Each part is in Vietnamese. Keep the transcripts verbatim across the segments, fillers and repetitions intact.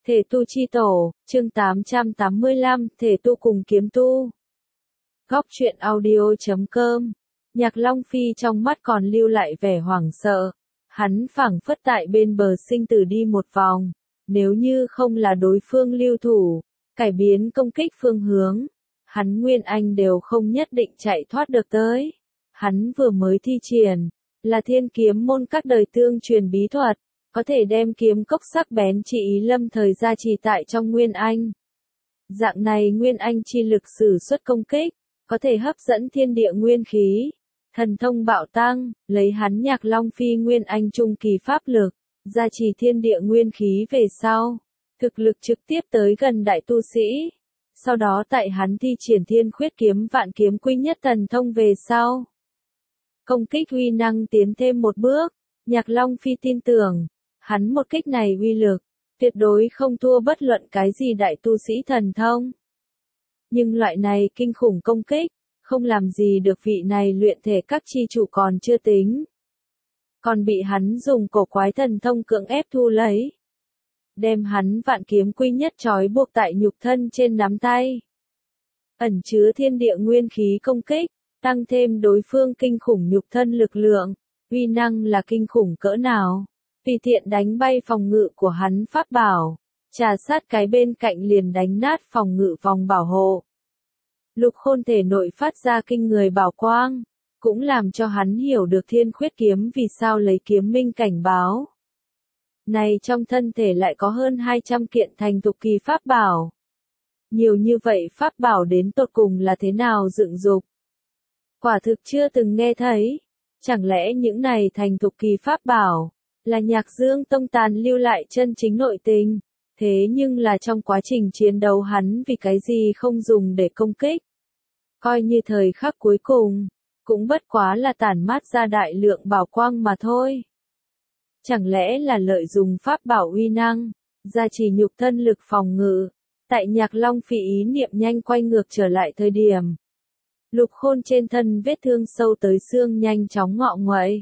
Thể tu chi tổ, chương tám trăm tám mươi lăm, thể tu cùng kiếm tu. Góc truyện audio.com. Nhạc Long Phi trong mắt còn lưu lại vẻ hoảng sợ. Hắn phảng phất tại bên bờ sinh tử đi một vòng. Nếu như không là đối phương lưu thủ, cải biến công kích phương hướng, hắn Nguyên Anh đều không nhất định chạy thoát được tới. Hắn vừa mới thi triển, là thiên kiếm môn các đời tương truyền bí thuật, có thể đem kiếm cốc sắc bén chỉ ý lâm thời gia trì tại trong Nguyên Anh. Dạng này Nguyên Anh chi lực sử xuất công kích, có thể hấp dẫn thiên địa nguyên khí, thần thông bạo tăng, lấy hắn Nhạc Long Phi Nguyên Anh trung kỳ pháp lực, gia trì thiên địa nguyên khí về sau, thực lực trực tiếp tới gần đại tu sĩ. Sau đó tại hắn thi triển thiên khuyết kiếm vạn kiếm quy nhất thần thông về sau, công kích uy năng tiến thêm một bước. Nhạc Long Phi tin tưởng, hắn một kích này uy lực, tuyệt đối không thua bất luận cái gì đại tu sĩ thần thông. Nhưng loại này kinh khủng công kích, không làm gì được vị này luyện thể các chi chủ còn chưa tính. Còn bị hắn dùng cổ quái thần thông cưỡng ép thu lấy. Đem hắn vạn kiếm quy nhất trói buộc tại nhục thân trên nắm tay. Ẩn chứa thiên địa nguyên khí công kích, tăng thêm đối phương kinh khủng nhục thân lực lượng, uy năng là kinh khủng cỡ nào. Tùy tiện đánh bay phòng ngự của hắn pháp bảo, trà sát cái bên cạnh liền đánh nát phòng ngự vòng bảo hộ. Lục Khôn thể nội phát ra kinh người bảo quang, cũng làm cho hắn hiểu được thiên khuyết kiếm vì sao lấy kiếm minh cảnh báo. Này trong thân thể lại có hơn hai trăm kiện thành thục kỳ pháp bảo. Nhiều như vậy pháp bảo đến tột cùng là thế nào dựng dục? Quả thực chưa từng nghe thấy. Chẳng lẽ những này thành thục kỳ pháp bảo là Nhạc Dương Tông tàn lưu lại chân chính nội tình, thế nhưng là trong quá trình chiến đấu hắn vì cái gì không dùng để công kích. Coi như thời khắc cuối cùng, cũng bất quá là tản mát ra đại lượng bảo quang mà thôi. Chẳng lẽ là lợi dụng pháp bảo uy năng, gia trì nhục thân lực phòng ngự, tại Nhạc Long Phi ý niệm nhanh quay ngược trở lại thời điểm. Lục Khôn trên thân vết thương sâu tới xương nhanh chóng ngọ nguậy.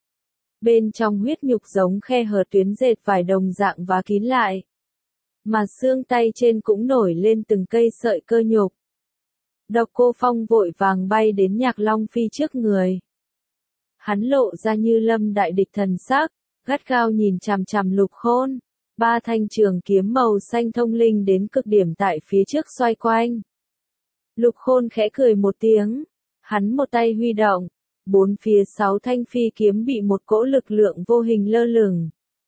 Bên trong huyết nhục giống khe hở tuyến dệt vải đồng dạng và kín lại. Mà xương tay trên cũng nổi lên từng cây sợi cơ nhục. Độc Cô Phong vội vàng bay đến Nhạc Long Phi trước người. Hắn lộ ra như lâm đại địch thần sắc, gắt gao nhìn chằm chằm Lục Khôn. Ba thanh trường kiếm màu xanh thông linh đến cực điểm tại phía trước xoay quanh. Lục Khôn khẽ cười một tiếng, hắn một tay huy động. Bốn phía sáu thanh phi kiếm bị một cỗ lực lượng vô hình lơ lửng.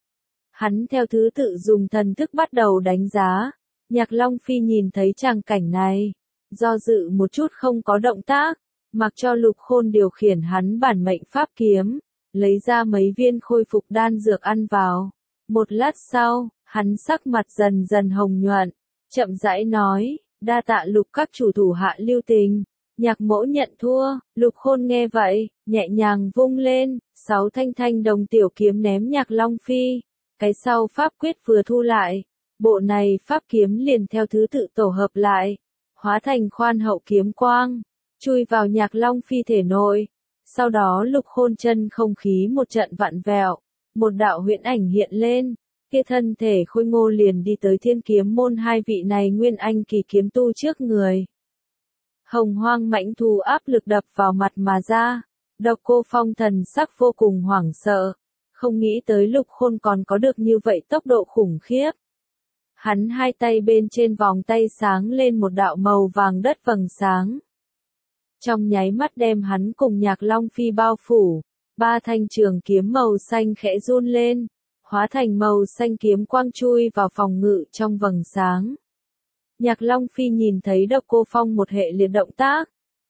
Hắn theo thứ tự dùng thần thức bắt đầu đánh giá. Nhạc Long Phi nhìn thấy tràng cảnh này, do dự một chút không có động tác, mặc cho Lục Khôn điều khiển hắn bản mệnh pháp kiếm, lấy ra mấy viên khôi phục đan dược ăn vào. Một lát sau, hắn sắc mặt dần dần hồng nhuận, chậm rãi nói, đa tạ Lục các chủ thủ hạ lưu tình. Nhạc mỗ nhận thua. Lục Khôn nghe vậy, nhẹ nhàng vung lên, sáu thanh thanh đồng tiểu kiếm ném Nhạc Long Phi. Cái sau pháp quyết vừa thu lại, bộ này pháp kiếm liền theo thứ tự tổ hợp lại, hóa thành khoan hậu kiếm quang, chui vào Nhạc Long Phi thể nội. Sau đó Lục Khôn chân không khí một trận vặn vẹo, một đạo huyễn ảnh hiện lên, kia thân thể khôi ngô liền đi tới thiên kiếm môn hai vị này Nguyên Anh kỳ kiếm tu trước người. Hồng hoang mãnh thú áp lực đập vào mặt mà ra, Độc Cô Phong thần sắc vô cùng hoảng sợ, không nghĩ tới Lục Khôn còn có được như vậy tốc độ khủng khiếp. Hắn hai tay bên trên vòng tay sáng lên một đạo màu vàng đất vầng sáng. Trong nháy mắt đem hắn cùng Nhạc Long Phi bao phủ, ba thanh trường kiếm màu xanh khẽ run lên, hóa thành màu xanh kiếm quang chui vào phòng ngự trong vầng sáng. Nhạc Long Phi nhìn thấy Độc Cô Phong một hệ liệt động tác,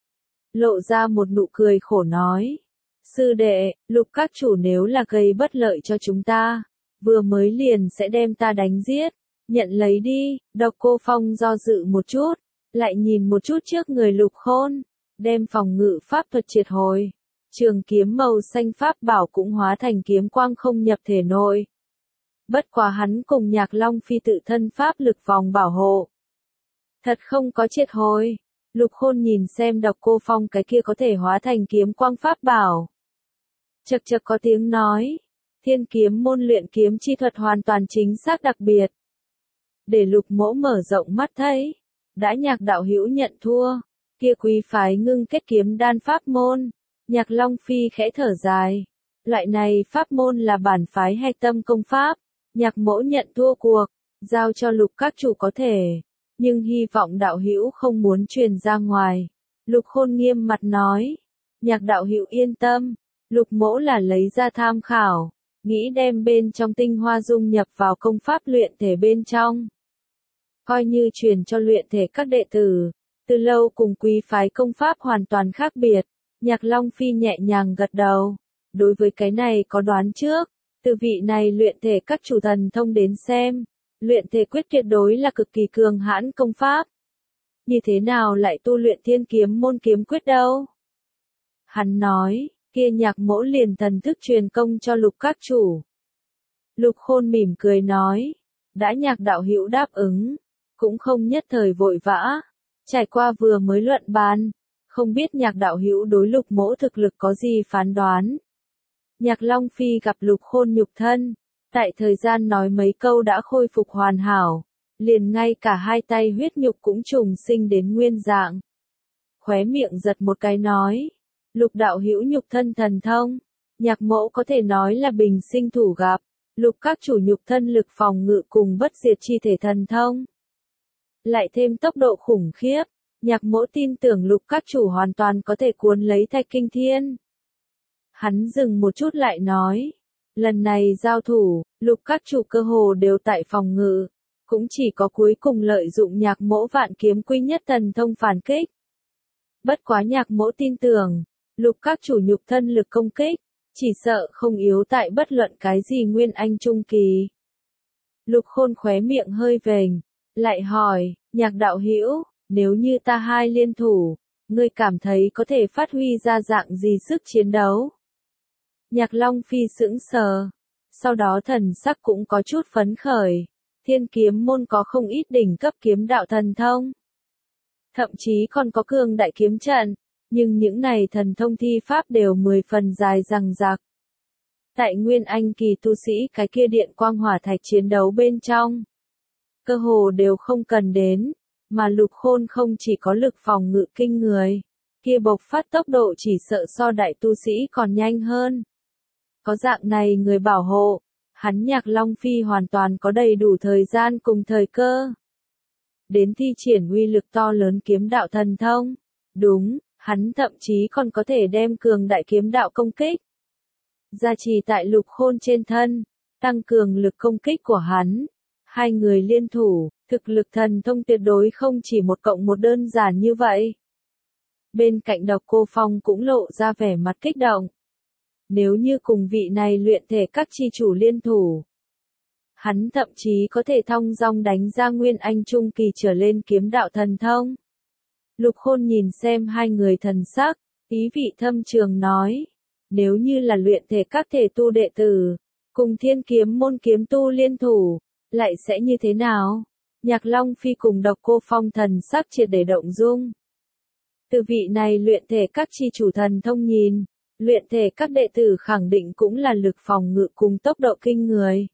lộ ra một nụ cười khổ nói, sư đệ, Lục các chủ nếu là gây bất lợi cho chúng ta, vừa mới liền sẽ đem ta đánh giết, nhận lấy đi. Độc Cô Phong do dự một chút, lại nhìn một chút trước người Lục Khôn, đem phòng ngự pháp thuật triệt hồi, trường kiếm màu xanh pháp bảo cũng hóa thành kiếm quang không nhập thể nội. Bất quá hắn cùng Nhạc Long Phi tự thân pháp lực vòng bảo hộ, thật không có triệt hồi. Lục Khôn nhìn xem Độc Cô Phong cái kia có thể hóa thành kiếm quang pháp bảo, chật chật có tiếng nói, thiên kiếm môn luyện kiếm chi thuật hoàn toàn chính xác đặc biệt. để Lục Mỗ mở rộng mắt thấy. Đã Nhạc đạo hữu nhận thua, kia quý phái ngưng kết kiếm đan pháp môn. Nhạc Long Phi khẽ thở dài. Loại này pháp môn là bản phái hay tâm công pháp. Nhạc Mỗ nhận thua cuộc, giao cho Lục các chủ có thể. Nhưng hy vọng đạo hữu không muốn truyền ra ngoài. Lục Khôn nghiêm mặt nói. Nhạc đạo hữu yên tâm, Lục Mỗ là lấy ra tham khảo, nghĩ đem bên trong tinh hoa dung nhập vào công pháp luyện thể bên trong. Coi như truyền cho luyện thể các đệ tử, từ lâu cùng quý phái công pháp hoàn toàn khác biệt. Nhạc Long Phi nhẹ nhàng gật đầu, đối với cái này có đoán trước, từ vị này luyện thể các chủ thần thông đến xem, luyện thể quyết tuyệt đối là cực kỳ cường hãn công pháp. Như thế nào lại tu luyện thiên kiếm môn kiếm quyết đâu? Hắn nói, kia Nhạc Mỗ liền thần thức truyền công cho Lục các chủ. Lục Khôn mỉm cười nói, đã Nhạc đạo hữu đáp ứng, cũng không nhất thời vội vã, trải qua vừa mới luận bàn, không biết Nhạc đạo hữu đối Lục Mỗ thực lực có gì phán đoán. Nhạc Long Phi gặp Lục Khôn nhục thân, tại thời gian nói mấy câu đã khôi phục hoàn hảo, liền ngay cả hai tay huyết nhục cũng trùng sinh đến nguyên dạng. Khóe miệng giật một cái nói, Lục đạo hữu nhục thân thần thông, Nhạc Mỗ có thể nói là bình sinh thủ gặp. Lục các chủ nhục thân lực phòng ngự cùng bất diệt chi thể thần thông, lại thêm tốc độ khủng khiếp, Nhạc Mỗ tin tưởng Lục các chủ hoàn toàn có thể cuốn lấy Thạch Kinh Thiên. Hắn dừng một chút lại nói, lần này giao thủ, Lục các chủ cơ hồ đều tại phòng ngự, cũng chỉ có cuối cùng lợi dụng Nhạc Mỗ vạn kiếm quy nhất thần thông phản kích. Bất quá Nhạc Mỗ tin tưởng, Lục các chủ nhục thân lực công kích, chỉ sợ không yếu tại bất luận cái gì nguyên anh trung kỳ. Lục Khôn khóe miệng hơi vểnh, lại hỏi, Nhạc đạo hữu, nếu như ta hai liên thủ, ngươi cảm thấy có thể phát huy ra dạng gì sức chiến đấu? Nhạc Long Phi sững sờ, sau đó thần sắc cũng có chút phấn khởi, thiên kiếm môn có không ít đỉnh cấp kiếm đạo thần thông. Thậm chí còn có cường đại kiếm trận, nhưng những này thần thông thi pháp đều mười phần dài dằng dặc. Tại Nguyên Anh kỳ tu sĩ cái kia điện quang hỏa thạch chiến đấu bên trong, cơ hồ đều không cần đến, mà Lục Khôn không chỉ có lực phòng ngự kinh người, kia bộc phát tốc độ chỉ sợ so đại tu sĩ còn nhanh hơn. Có dạng này người bảo hộ, hắn Nhạc Long Phi hoàn toàn có đầy đủ thời gian cùng thời cơ. Đến thi triển uy lực to lớn kiếm đạo thần thông. Đúng, hắn thậm chí còn có thể đem cường đại kiếm đạo công kích gia trì tại Lục Khôn trên thân, tăng cường lực công kích của hắn. Hai người liên thủ, thực lực thần thông tuyệt đối không chỉ một cộng một đơn giản như vậy. Bên cạnh Độc Cô Phong cũng lộ ra vẻ mặt kích động. Nếu như cùng vị này luyện thể các chi chủ liên thủ, hắn thậm chí có thể thong dong đánh ra nguyên anh trung kỳ trở lên kiếm đạo thần thông. Lục Khôn nhìn xem hai người thần sắc, ý vị thâm trường nói, nếu như là luyện thể các thể tu đệ tử, cùng thiên kiếm môn kiếm tu liên thủ, lại sẽ như thế nào? Nhạc Long Phi cùng Độc Cô Phong thần sắc triệt để động dung. Từ vị này luyện thể các chi chủ thần thông nhìn, luyện thể các đệ tử khẳng định cũng là lực phòng ngự cùng tốc độ kinh người.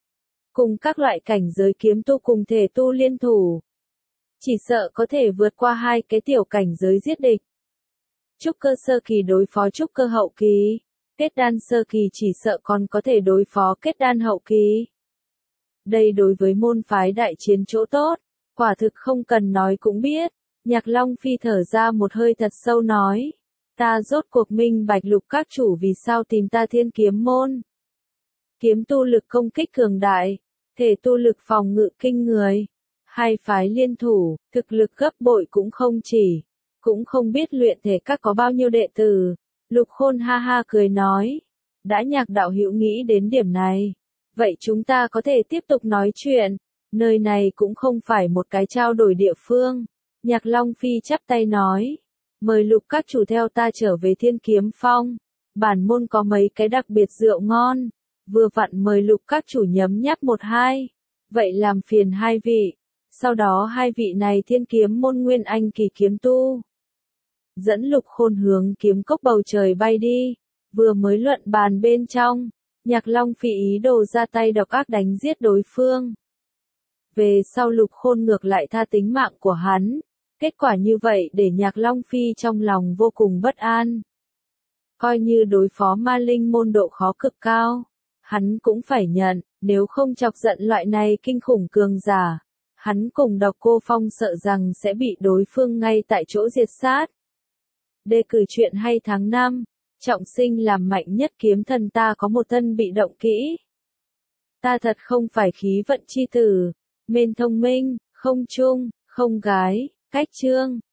Cùng các loại cảnh giới kiếm tu cùng thể tu liên thủ, chỉ sợ có thể vượt qua hai cái tiểu cảnh giới giết địch. Trúc cơ sơ kỳ đối phó trúc cơ hậu kỳ, kết đan sơ kỳ chỉ sợ còn có thể đối phó kết đan hậu kỳ. Đây đối với môn phái đại chiến chỗ tốt, quả thực không cần nói cũng biết. Nhạc Long Phi thở ra một hơi thật sâu nói, ta rốt cuộc minh bạch Lục các chủ vì sao tìm ta thiên kiếm môn. Kiếm tu lực công kích cường đại, thể tu lực phòng ngự kinh người. Hai phái liên thủ, thực lực gấp bội cũng không chỉ, cũng không biết luyện thể các có bao nhiêu đệ tử. Lục Khôn ha ha cười nói, đã Nhạc đạo hữu nghĩ đến điểm này, vậy chúng ta có thể tiếp tục nói chuyện, nơi này cũng không phải một cái trao đổi địa phương. Nhạc Long Phi chắp tay nói, mời Lục các chủ theo ta trở về Thiên Kiếm Phong, bản môn có mấy cái đặc biệt rượu ngon, vừa vặn mời Lục các chủ nhấm nháp một hai, vậy làm phiền hai vị. Sau đó hai vị này thiên kiếm môn nguyên anh kỳ kiếm tu, dẫn Lục Khôn hướng kiếm cốc bầu trời bay đi. Vừa mới luận bàn bên trong, Nhạc Long Phi ý đồ ra tay độc ác đánh giết đối phương. về sau Lục Khôn ngược lại tha tính mạng của hắn. Kết quả như vậy để Nhạc Long Phi trong lòng vô cùng bất an. Coi như đối phó ma linh môn độ khó cực cao, hắn cũng phải nhận, nếu không chọc giận loại này kinh khủng cường giả, hắn cùng Độc Cô Phong sợ rằng sẽ bị đối phương ngay tại chỗ diệt sát. Đề cử truyện hay tháng năm, trọng sinh làm mạnh nhất kiếm thần ta có một thân bị động kỹ. Ta thật không phải khí vận chi tử, mên thông minh, không trung, không gái, cách chương.